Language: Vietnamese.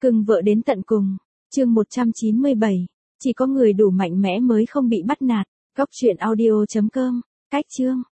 Cưng vợ đến tận cùng. Chương 197. Chỉ có người đủ mạnh mẽ mới không bị bắt nạt. Góc truyện audio.com. Cách chương.